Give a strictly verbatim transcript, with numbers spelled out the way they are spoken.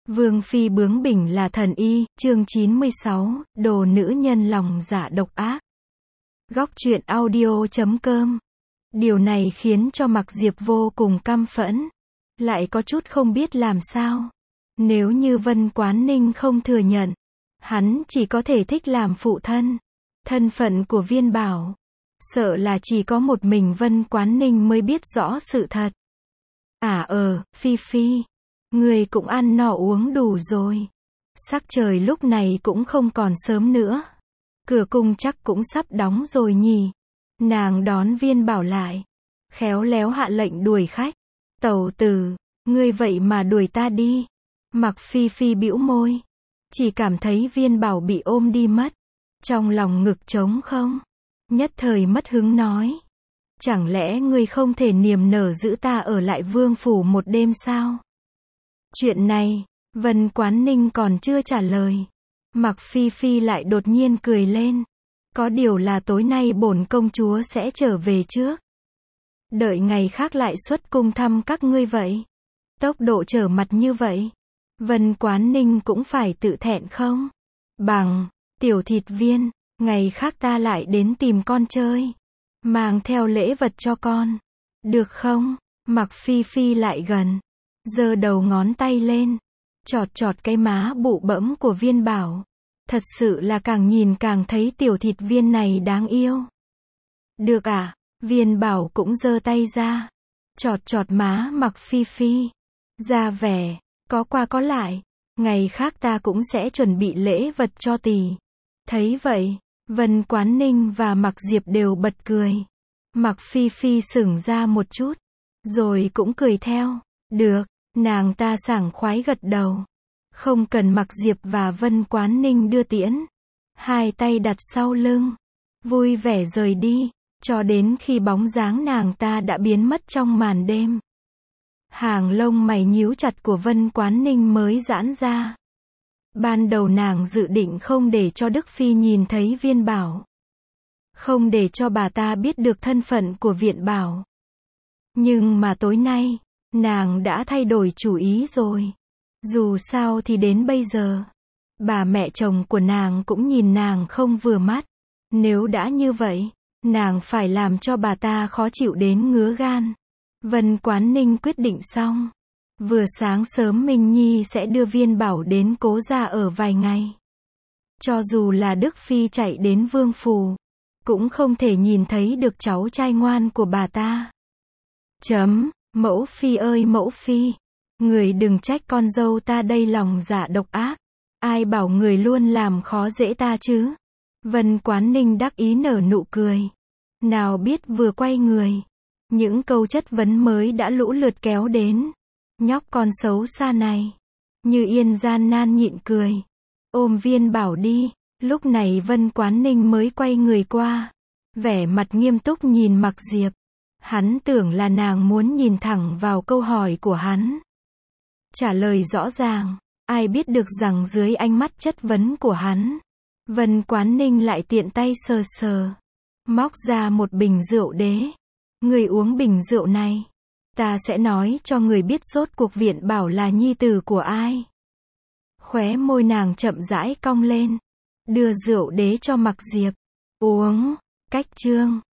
Vương phi bướng bỉnh là thần y, chương chín mươi sáu, đồ nữ nhân lòng dạ độc ác. Góc truyện audio chấm com. Điều này khiến cho Mặc Diệp vô cùng căm phẫn, lại có chút không biết làm sao. Nếu như Vân Quán Ninh không thừa nhận, hắn chỉ có thể thích làm phụ thân. Thân phận của Viên Bảo, sợ là chỉ có một mình Vân Quán Ninh mới biết rõ sự thật. À ờ, Phi Phi, người cũng ăn no uống đủ rồi. Sắc trời lúc này cũng không còn sớm nữa. Cửa cung chắc cũng sắp đóng rồi nhỉ. Nàng đón Viên Bảo lại, khéo léo hạ lệnh đuổi khách. Tẩu tử, ngươi vậy mà đuổi ta đi. Mặc Phi Phi bĩu môi, chỉ cảm thấy Viên Bảo bị ôm đi mất. Trong lòng ngực trống không, nhất thời mất hứng nói. Chẳng lẽ ngươi không thể niềm nở giữ ta ở lại vương phủ một đêm sao? Chuyện này, Vân Quán Ninh còn chưa trả lời. Mặc Phi Phi lại đột nhiên cười lên. Có điều là tối nay bổn công chúa sẽ trở về trước. Đợi ngày khác lại xuất cung thăm các ngươi vậy. Tốc độ trở mặt như vậy, Vân Quán Ninh cũng phải tự thẹn không? Bằng, tiểu thịt viên, ngày khác ta lại đến tìm con chơi. Mang theo lễ vật cho con. Được không? Mặc Phi Phi lại gần, giơ đầu ngón tay lên, chọt chọt cái má bụ bẫm của Viên Bảo. Thật sự là càng nhìn càng thấy tiểu thịt viên này đáng yêu. Được à? Viên Bảo cũng giơ tay ra, chọt chọt má Mặc Phi Phi, ra vẻ có qua có lại. Ngày khác ta cũng sẽ chuẩn bị lễ vật cho tỷ. Thấy vậy, Vân Quán Ninh và Mặc Diệp đều bật cười. Mặc Phi Phi sững ra một chút, rồi cũng cười theo. Được, nàng ta sảng khoái gật đầu. Không cần Mặc Diệp và Vân Quán Ninh đưa tiễn. Hai tay đặt sau lưng, vui vẻ rời đi, cho đến khi bóng dáng nàng ta đã biến mất trong màn đêm. Hàng lông mày nhíu chặt của Vân Quán Ninh mới giãn ra. Ban đầu nàng dự định không để cho Đức Phi nhìn thấy Viên Bảo, không để cho bà ta biết được thân phận của Viện Bảo. Nhưng mà tối nay, nàng đã thay đổi chủ ý rồi. Dù sao thì đến bây giờ, bà mẹ chồng của nàng cũng nhìn nàng không vừa mắt. Nếu đã như vậy, nàng phải làm cho bà ta khó chịu đến ngứa gan. Vân Quán Ninh quyết định xong. Vừa sáng sớm Minh Nhi sẽ đưa Viên Bảo đến Cố gia ở vài ngày. Cho dù là Đức Phi chạy đến vương phủ, cũng không thể nhìn thấy được cháu trai ngoan của bà ta. Chấm, mẫu phi ơi mẫu phi, người đừng trách con dâu ta đây lòng dạ độc ác. Ai bảo người luôn làm khó dễ ta chứ? Vân Quán Ninh đắc ý nở nụ cười. Nào biết vừa quay người, những câu chất vấn mới đã lũ lượt kéo đến. Nhóc con xấu xa này. Như Yên gian nan nhịn cười, ôm Viên Bảo đi. Lúc này Vân Quán Ninh mới quay người qua, vẻ mặt nghiêm túc nhìn Mặc Diệp. Hắn tưởng là nàng muốn nhìn thẳng vào câu hỏi của hắn, trả lời rõ ràng. Ai biết được rằng dưới ánh mắt chất vấn của hắn, Vân Quán Ninh lại tiện tay sờ sờ, móc ra một bình rượu đế. Người uống bình rượu này, ta sẽ nói cho người biết rốt cuộc Viện Bảo là nhi tử của ai. Khóe môi nàng chậm rãi cong lên, đưa rượu đế cho Mặc Diệp. Uống. Cách chương